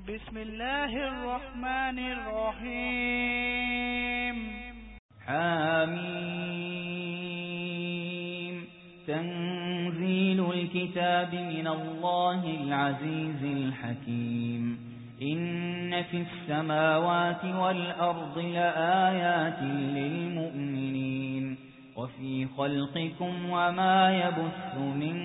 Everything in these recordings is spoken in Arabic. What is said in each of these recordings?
بسم الله الرحمن الرحيم. حميم. تنزيل الكتاب من الله العزيز الحكيم. إن في السماوات والأرض لآيات للمؤمنين وفي خلقكم وما يبث من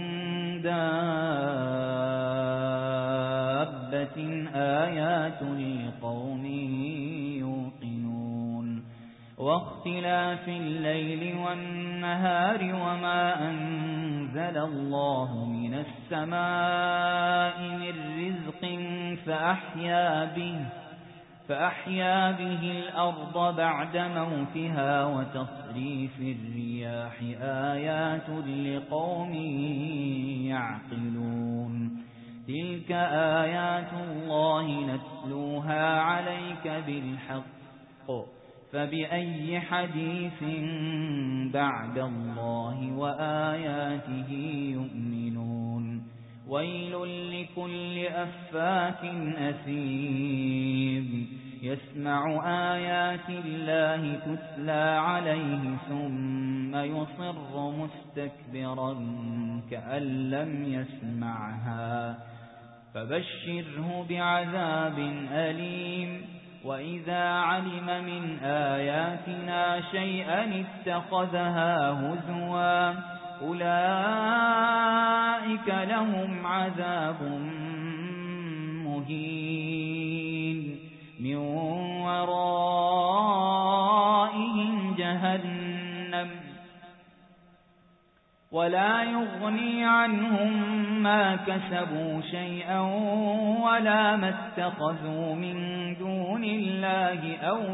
دابة آيات لقوم يوقنون واختلاف الليل والنهار وما أنزل الله من السماء من رزق فأحيا به الأرض بعد موتها وتصريف الرياح آيات لقوم يعقلون تلك آيات الله نتلوها عليك بالحق فبأي حديث بعد الله وآياته يؤمنون ويل لكل أفاك أثيم يسمع آيات الله تتلى عليه ثم يصر مستكبرا كأن لم يسمعها فبشره بعذاب أليم وإذا علم من آياتنا شيئا اتخذها هزوا أولئك لهم عذاب مهين من ورائهم جهنم ولا يغني عنهم ما كسبوا شيئا ولا ما اتخذوا من دون الله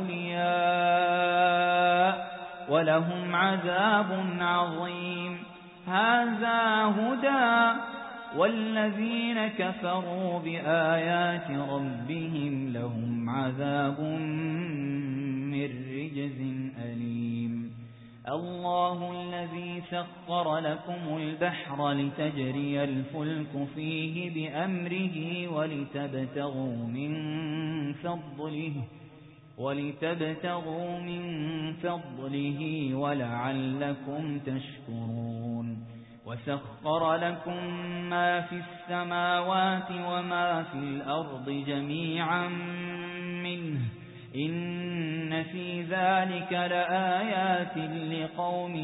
أولياء ولهم عذاب عظيم هذا هدى والذين كفروا بآيات ربهم لهم عذاب من رجز أليم الله الذي سخر لكم البحر لتجري الفلك فيه بأمره ولتبتغوا من فضله ولعلكم تشكرون وسخر لكم ما في السماوات وما في الأرض جميعا منه إن في ذلك لآيات لقوم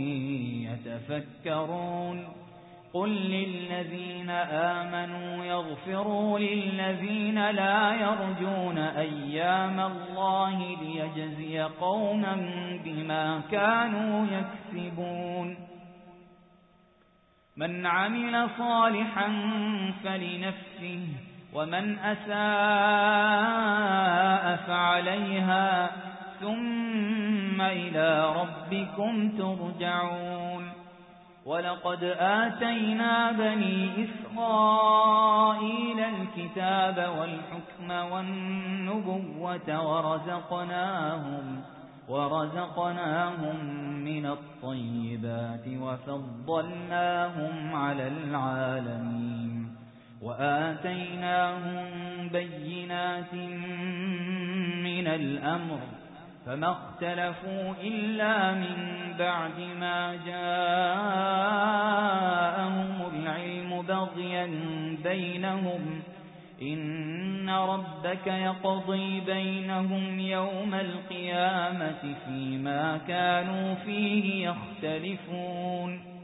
يتفكرون قل للذين آمنوا يغفروا للذين لا يرجون أيام الله ليجزي قوما بما كانوا يكسبون من عمل صالحا فلنفسه ومن أساء فعليها ثم إلى ربكم ترجعون ولقد آتينا بني إسرائيل الكتاب والحكم والنبوة ورزقناهم من الطيبات وفضلناهم على العالمين وآتيناهم بينات من الأمر فما اختلفوا إلا من بعد ما جاءهم العلم بغيا بينهم إن ربك يقضي بينهم يوم القيامة فيما كانوا فيه يختلفون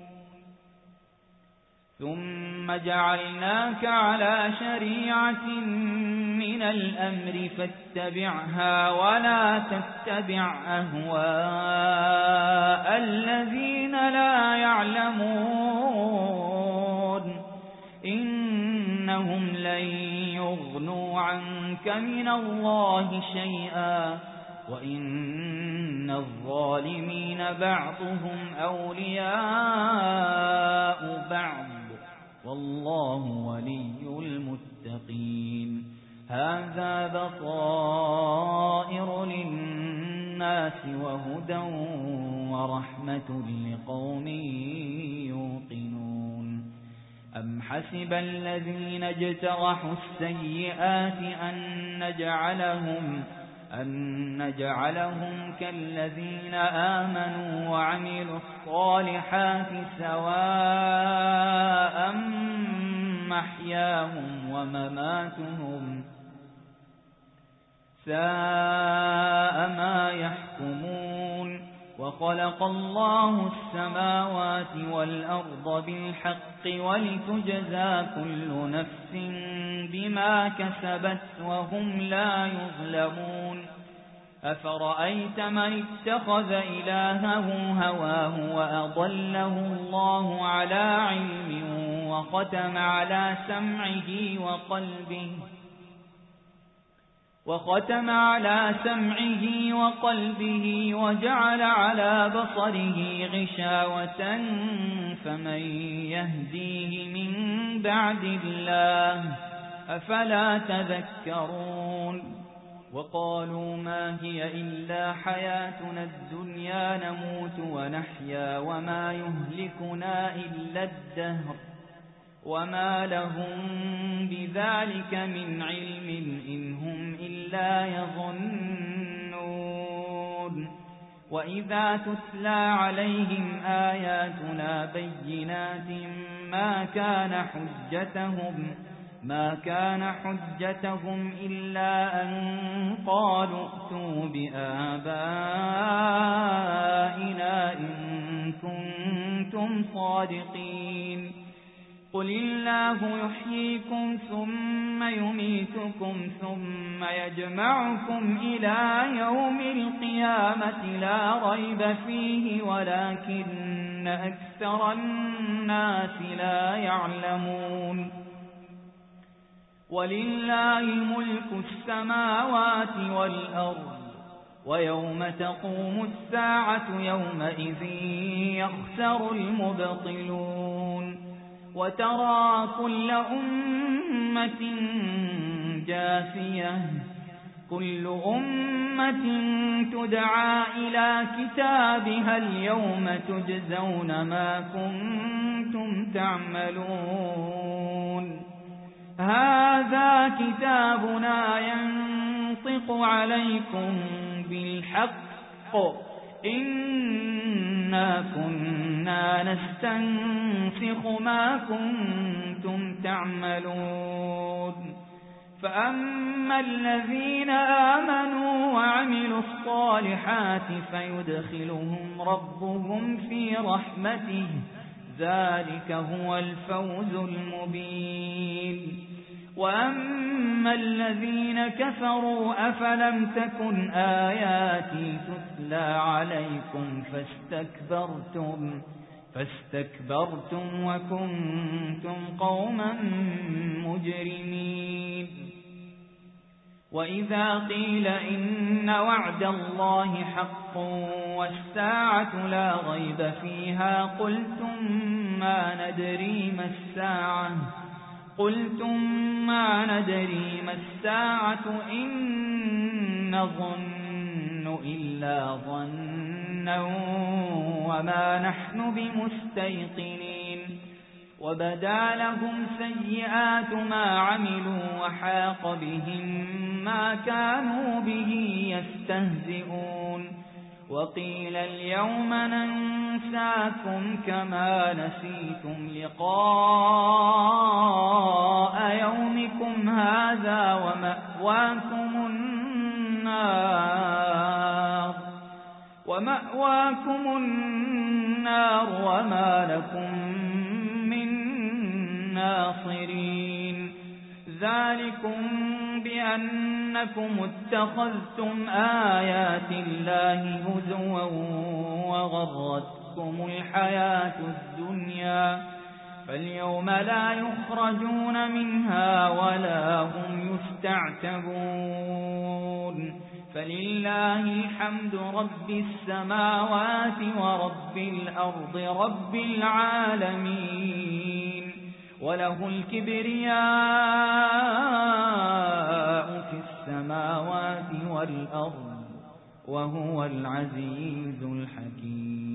ثم جعلناك على شريعة من الأمر فاتبعها ولا تتبع أهواء الذين لا يعلمون إنهم لن يغنوا عنك من الله شيئا وإن الظالمين بعضهم أولياء بعض والله ولي المتقين هذا بصائر للناس وهدى ورحمة لقوم يوقنون أم حسب الذين اجترحوا السيئات أن نجعلهم كالذين آمنوا وعملوا الصالحات سواء محياهم ومماتهم ساء ما يحكمون وخلق الله السماوات والأرض بالحق ولتجزى كل نفس بما كسبت وهم لا يظلمون أفرأيت من اتخذ إلهه هواه وأضله الله على علم وختم على سمعه وقلبه وجعل على بصره غشاوة فمن يهديه من بعد الله أفلا تذكرون وقالوا ما هي إلا حياتنا الدنيا نموت ونحيا وما يهلكنا إلا الدهر وما لهم بذلك من علم إن هم إلا يظنون وإذا تتلى عليهم آياتنا بينات ما كان حجتهم إلا أن قالوا ائتوا بآبائنا إن كنتم صادقين قل الله يحييكم ثم يميتكم ثم يجمعكم إلى يوم القيامة لا ريب فيه ولكن أكثر الناس لا يعلمون ولله ملك السماوات والأرض ويوم تقوم الساعة يومئذ يخسر المبطلون وترى كل أمة جاثية كل أمة تدعى إلى كتابها اليوم تجزون ما كنتم تعملون هذا كتابنا ينطق عليكم بالحق إنا كنا نستنسخ ما كنتم تعملون فأما الذين آمنوا وعملوا الصالحات فيدخلهم ربهم في رحمته ذلك هو الفوز المبين وأما الذين كفروا أفلم تكن آياتي تتلى عليكم فاستكبرتم وكنتم قوما مجرمين وإذا قيل إن وعد الله حق والساعة لا ريب فيها قلتم ما ندري ما الساعة إن نظن إلا ظنا وما نحن بمستيقنين وبدا لهم سيئات ما عملوا وحاق بهم ما كانوا به يستهزئون وقيل اليوم ننساكم كما نسيتم لقاء يومكم هذا ومأواكم النار وما لكم من ناصرين ذلكم بأنكم اتخذتم آيات الله هزوا وغرتكم الحياة الدنيا فاليوم لا يخرجون منها ولا هم يستعتبون فلله الحمد رب السماوات ورب الأرض رب العالمين وله الكبرياء في السماوات والأرض وهو العزيز الحكيم